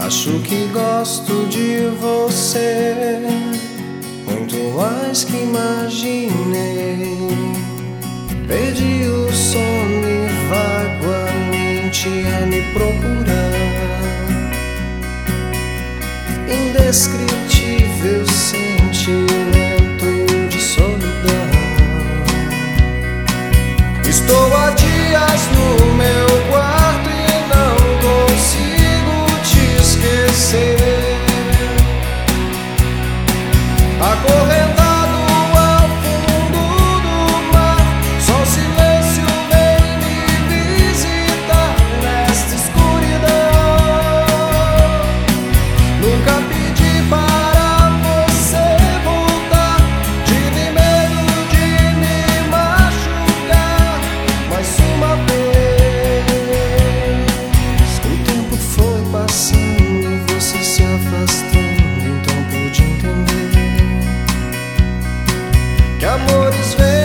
Acho que gosto de você muito mais que imaginei. Perdi o sono e vaguamente a me procurar. Indescritível sentimento de solidão. Estou há dias no meu quarto e não consigo te esquecer. Acorrentado ao fundo do mar, só o silêncio vem me visitar nesta escuridão. Nunca pedi para você voltar, tive medo de me machucar mais uma vez. O tempo foi passando e você se afastando, então pude entender que amores vêm